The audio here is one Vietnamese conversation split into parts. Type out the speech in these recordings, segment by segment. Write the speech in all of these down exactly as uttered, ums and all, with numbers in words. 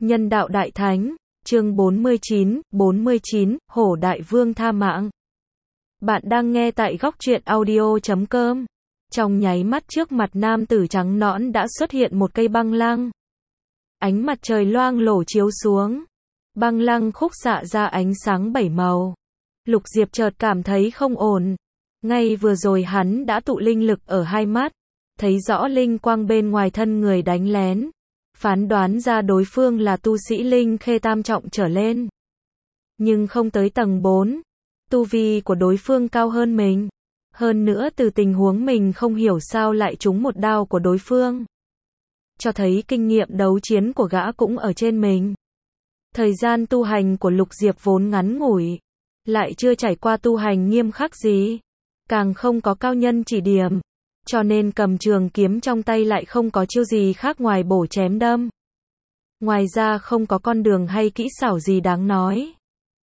Nhân đạo đại thánh, chương bốn mươi chín, bốn mươi chín, Hổ Đại Vương tha mạng. Bạn đang nghe tại góc truyện audio chấm com. Trong nháy mắt trước mặt nam tử trắng nõn đã xuất hiện một cây băng lăng. Ánh mặt trời loang lổ chiếu xuống. Băng lăng khúc xạ ra ánh sáng bảy màu. Lục Diệp chợt cảm thấy không ổn. Ngay vừa rồi hắn đã tụ linh lực ở hai mắt. Thấy rõ linh quang bên ngoài thân người đánh lén. Phán đoán ra đối phương là tu sĩ linh khê tam trọng trở lên. Nhưng không tới tầng bốn. Tu vi của đối phương cao hơn mình. Hơn nữa từ tình huống mình không hiểu sao lại trúng một đao của đối phương. Cho thấy kinh nghiệm đấu chiến của gã cũng ở trên mình. Thời gian tu hành của Lục Diệp vốn ngắn ngủi. Lại chưa trải qua tu hành nghiêm khắc gì. Càng không có cao nhân chỉ điểm. Cho nên cầm trường kiếm trong tay lại không có chiêu gì khác ngoài bổ chém đâm. Ngoài ra không có con đường hay kỹ xảo gì đáng nói.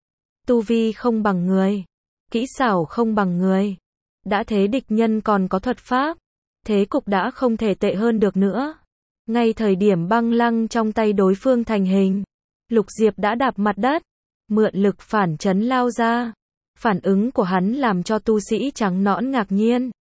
Tu vi không bằng người. Kỹ xảo không bằng người. Đã thế địch nhân còn có thuật pháp. Thế cục đã không thể tệ hơn được nữa. Ngay thời điểm băng lăng trong tay đối phương thành hình. Lục Diệp đã đạp mặt đất. Mượn lực phản chấn lao ra. Phản ứng của hắn làm cho tu sĩ trắng nõn ngạc nhiên.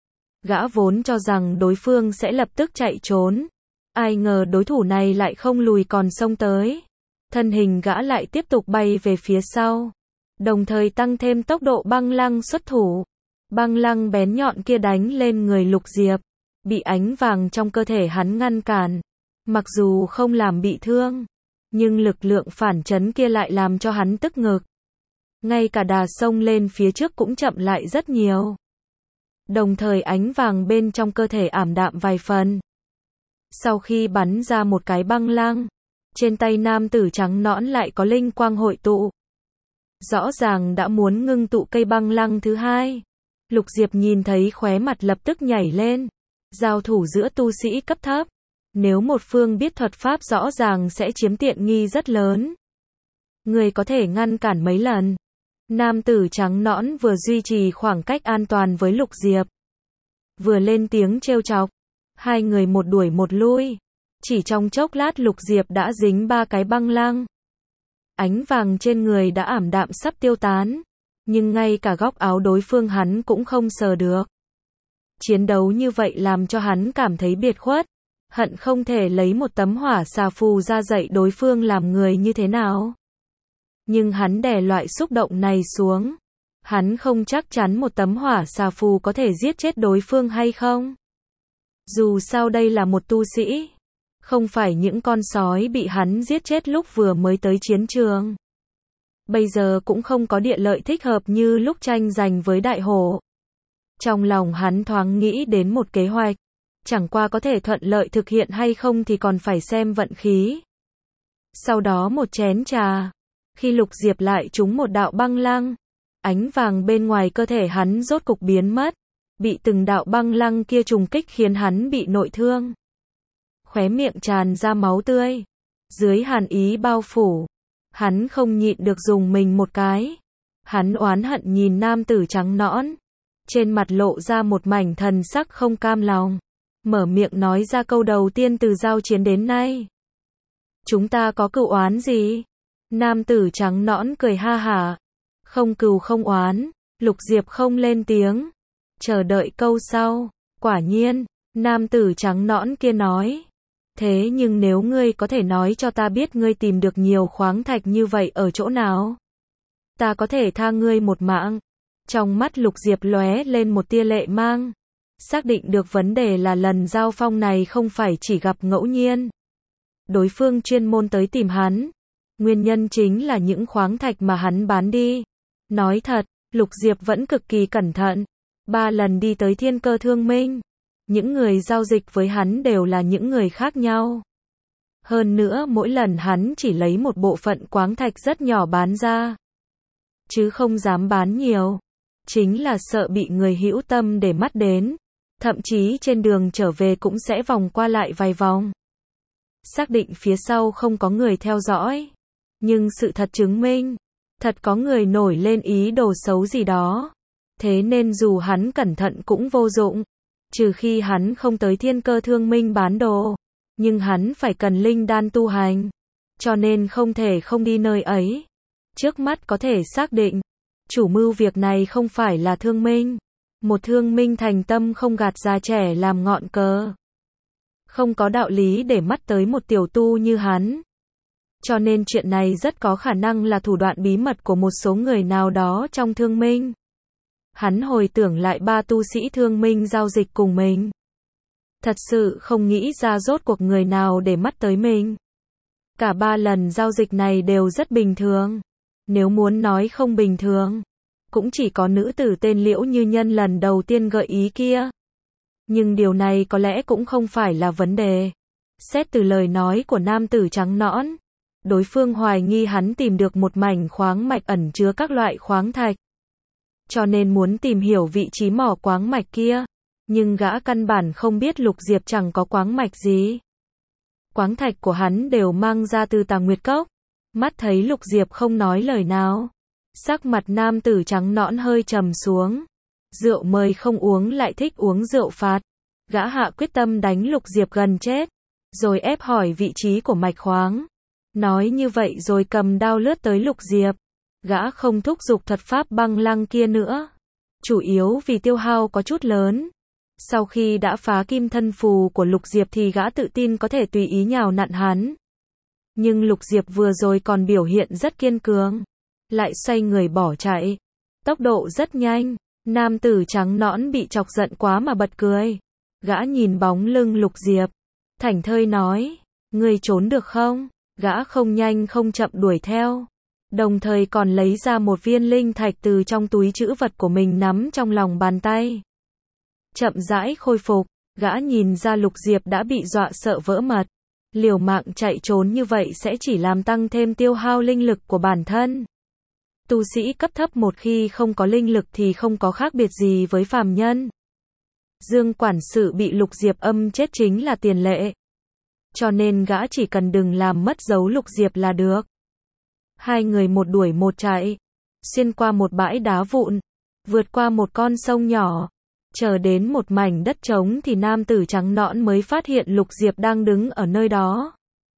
Gã vốn cho rằng đối phương sẽ lập tức chạy trốn. Ai ngờ đối thủ này lại không lùi còn xông tới. Thân hình gã lại tiếp tục bay về phía sau. Đồng thời tăng thêm tốc độ băng lăng xuất thủ. Băng lăng bén nhọn kia đánh lên người Lục Diệp. Bị ánh vàng trong cơ thể hắn ngăn cản. Mặc dù không làm bị thương. Nhưng lực lượng phản chấn kia lại làm cho hắn tức ngực. Ngay cả đà xông lên phía trước cũng chậm lại rất nhiều. Đồng thời ánh vàng bên trong cơ thể ảm đạm vài phần. Sau khi bắn ra một cái băng lăng, trên tay nam tử trắng nõn lại có linh quang hội tụ. Rõ ràng đã muốn ngưng tụ cây băng lăng thứ hai. Lục Diệp nhìn thấy khóe mặt lập tức nhảy lên. Giao thủ giữa tu sĩ cấp thấp. Nếu một phương biết thuật pháp rõ ràng sẽ chiếm tiện nghi rất lớn. Người có thể ngăn cản mấy lần. Nam tử trắng nõn vừa duy trì khoảng cách an toàn với Lục Diệp. Vừa lên tiếng trêu chọc. Hai người một đuổi một lui. Chỉ trong chốc lát Lục Diệp đã dính ba cái băng lăng. Ánh vàng trên người đã ảm đạm sắp tiêu tán. Nhưng ngay cả góc áo đối phương hắn cũng không sờ được. Chiến đấu như vậy làm cho hắn cảm thấy biệt khuất. Hận không thể lấy một tấm hỏa xà phù ra dạy đối phương làm người như thế nào. Nhưng hắn đè loại xúc động này xuống. Hắn không chắc chắn một tấm hỏa xà phù có thể giết chết đối phương hay không. Dù sao đây là một tu sĩ. Không phải những con sói bị hắn giết chết lúc vừa mới tới chiến trường. Bây giờ cũng không có địa lợi thích hợp như lúc tranh giành với đại hổ. Trong lòng hắn thoáng nghĩ đến một kế hoạch. Chẳng qua có thể thuận lợi thực hiện hay không thì còn phải xem vận khí. Sau đó một chén trà. Khi Lục Diệp lại trúng một đạo băng lăng. Ánh vàng bên ngoài cơ thể hắn rốt cục biến mất. Bị từng đạo băng lăng kia trùng kích khiến hắn bị nội thương. Khóe miệng tràn ra máu tươi. Dưới hàn ý bao phủ. Hắn không nhịn được dùng mình một cái. Hắn oán hận nhìn nam tử trắng nõn. Trên mặt lộ ra một mảnh thần sắc không cam lòng. Mở miệng nói ra câu đầu tiên từ giao chiến đến nay. Chúng ta có cựu oán gì? Nam tử trắng nõn cười ha hả. Không cừu không oán. Lục Diệp không lên tiếng. Chờ đợi câu sau. Quả nhiên, nam tử trắng nõn kia nói. Thế nhưng nếu ngươi có thể nói cho ta biết ngươi tìm được nhiều khoáng thạch như vậy ở chỗ nào? Ta có thể tha ngươi một mạng. Trong mắt Lục Diệp lóe lên một tia lệ mang. Xác định được vấn đề là lần giao phong này không phải chỉ gặp ngẫu nhiên. Đối phương chuyên môn tới tìm hắn. Nguyên nhân chính là những khoáng thạch mà hắn bán đi. Nói thật, Lục Diệp vẫn cực kỳ cẩn thận. Ba lần đi tới Thiên Cơ Thương Minh. Những người giao dịch với hắn đều là những người khác nhau. Hơn nữa mỗi lần hắn chỉ lấy một bộ phận khoáng thạch rất nhỏ bán ra. Chứ không dám bán nhiều. Chính là sợ bị người hữu tâm để mắt đến. Thậm chí trên đường trở về cũng sẽ vòng qua lại vài vòng. Xác định phía sau không có người theo dõi. Nhưng sự thật chứng minh. Thật có người nổi lên ý đồ xấu gì đó. Thế nên dù hắn cẩn thận cũng vô dụng. Trừ khi hắn không tới Thiên Cơ Thương Minh bán đồ. Nhưng hắn phải cần linh đan tu hành. cho nên không thể không đi nơi ấy. Trước mắt có thể xác định, chủ mưu việc này không phải là Thương Minh. Một Thương Minh thành tâm không gạt già trẻ làm ngọn cờ. Không có đạo lý để mắt tới một tiểu tu như hắn. Cho nên chuyện này rất có khả năng là thủ đoạn bí mật của một số người nào đó trong Thương Minh. Hắn hồi tưởng lại ba tu sĩ Thương Minh giao dịch cùng mình. Thật sự không nghĩ ra rốt cuộc người nào để mắt tới mình. Cả ba lần giao dịch này đều rất bình thường. Nếu muốn nói không bình thường, cũng chỉ có nữ tử tên Liễu Như Nhân lần đầu tiên gợi ý kia. Nhưng điều này có lẽ cũng không phải là vấn đề. Xét từ lời nói của nam tử trắng nõn, đối phương hoài nghi hắn tìm được một mảnh khoáng mạch ẩn chứa các loại khoáng thạch. Cho nên muốn tìm hiểu vị trí mỏ khoáng mạch kia. Nhưng gã căn bản không biết Lục Diệp chẳng có khoáng mạch gì. Khoáng thạch của hắn đều mang ra từ Tà Nguyệt Cốc. Mắt thấy Lục Diệp không nói lời nào. Sắc mặt nam tử trắng nõn hơi trầm xuống. Rượu mời không uống lại thích uống rượu phạt. Gã hạ quyết tâm đánh Lục Diệp gần chết. Rồi ép hỏi vị trí của mạch khoáng. Nói như vậy rồi cầm đao lướt tới Lục Diệp. Gã không thúc giục thuật pháp băng lăng kia nữa. Chủ yếu vì tiêu hao có chút lớn. Sau khi đã phá kim thân phù của Lục Diệp thì gã tự tin có thể tùy ý nhào nặn hắn. Nhưng Lục Diệp vừa rồi còn biểu hiện rất kiên cường. Lại xoay người bỏ chạy. Tốc độ rất nhanh. Nam tử trắng nõn bị chọc giận quá mà bật cười. Gã nhìn bóng lưng Lục Diệp. Thảnh thơi nói. Ngươi trốn được không? Gã không nhanh không chậm đuổi theo. Đồng thời còn lấy ra một viên linh thạch từ trong túi trữ vật của mình nắm trong lòng bàn tay. Chậm rãi khôi phục. Gã nhìn ra Lục Diệp đã bị dọa sợ vỡ mật. Liều mạng chạy trốn như vậy sẽ chỉ làm tăng thêm tiêu hao linh lực của bản thân. Tu sĩ cấp thấp một khi không có linh lực thì không có khác biệt gì với phàm nhân. Dương quản sự bị Lục Diệp âm chết chính là tiền lệ. Cho nên gã chỉ cần đừng làm mất dấu Lục Diệp là được. Hai người một đuổi một chạy. Xuyên qua một bãi đá vụn. Vượt qua một con sông nhỏ. Chờ đến một mảnh đất trống thì nam tử trắng nõn mới phát hiện Lục Diệp đang đứng ở nơi đó.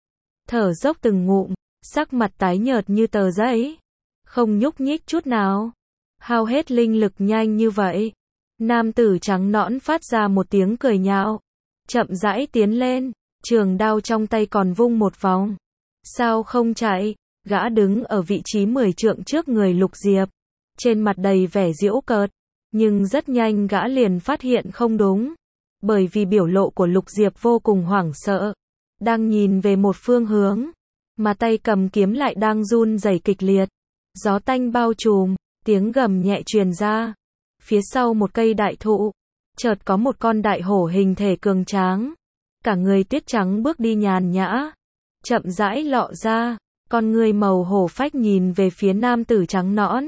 Thở dốc từng ngụm, sắc mặt tái nhợt như tờ giấy. Không nhúc nhích chút nào. Hao hết linh lực nhanh như vậy. Nam tử trắng nõn phát ra một tiếng cười nhạo. Chậm rãi tiến lên, trường đao trong tay còn vung một vòng. Sao không chạy? Gã đứng ở vị trí mười trượng trước người Lục Diệp. Trên mặt đầy vẻ giễu cợt. Nhưng rất nhanh gã liền phát hiện không đúng. Bởi vì biểu lộ của Lục Diệp vô cùng hoảng sợ. Đang nhìn về một phương hướng. Mà tay cầm kiếm lại đang run rẩy kịch liệt. Gió tanh bao trùm, tiếng gầm nhẹ truyền ra. Phía sau một cây đại thụ. Chợt có một con đại hổ hình thể cường tráng. Cả người tuyết trắng bước đi nhàn nhã. Chậm rãi lọ ra. Con người màu hổ phách nhìn về phía nam tử trắng nõn.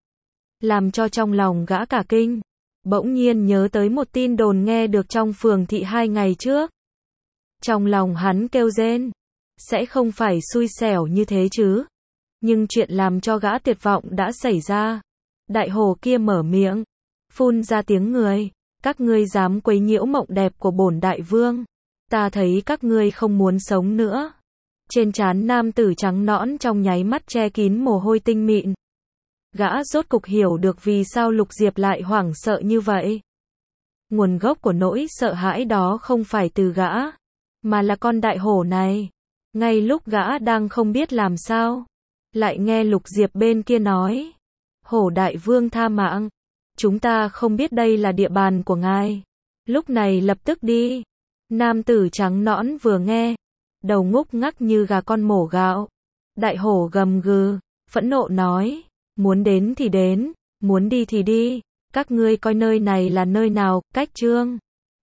Làm cho trong lòng gã cả kinh. Bỗng nhiên nhớ tới một tin đồn nghe được trong phường thị hai ngày trước. Trong lòng hắn kêu rên. Sẽ không phải xui xẻo như thế chứ. Nhưng chuyện làm cho gã tuyệt vọng đã xảy ra. Đại hồ kia mở miệng. Phun ra tiếng người. Các ngươi dám quấy nhiễu mộng đẹp của bổn đại vương. Ta thấy các ngươi không muốn sống nữa. Trên trán nam tử trắng nõn trong nháy mắt che kín mồ hôi tinh mịn. Gã rốt cục hiểu được vì sao Lục Diệp lại hoảng sợ như vậy. Nguồn gốc của nỗi sợ hãi đó không phải từ gã, mà là con đại hổ này. Ngay lúc gã đang không biết làm sao, lại nghe Lục Diệp bên kia nói. Hổ đại vương tha mạng. Chúng ta không biết đây là địa bàn của ngài. Lúc này lập tức đi. Nam tử trắng nõn vừa nghe. Đầu ngúc ngắc như gà con mổ gạo. Đại hổ gầm gừ, phẫn nộ nói. Muốn đến thì đến, muốn đi thì đi. Các ngươi coi nơi này là nơi nào, cách chương.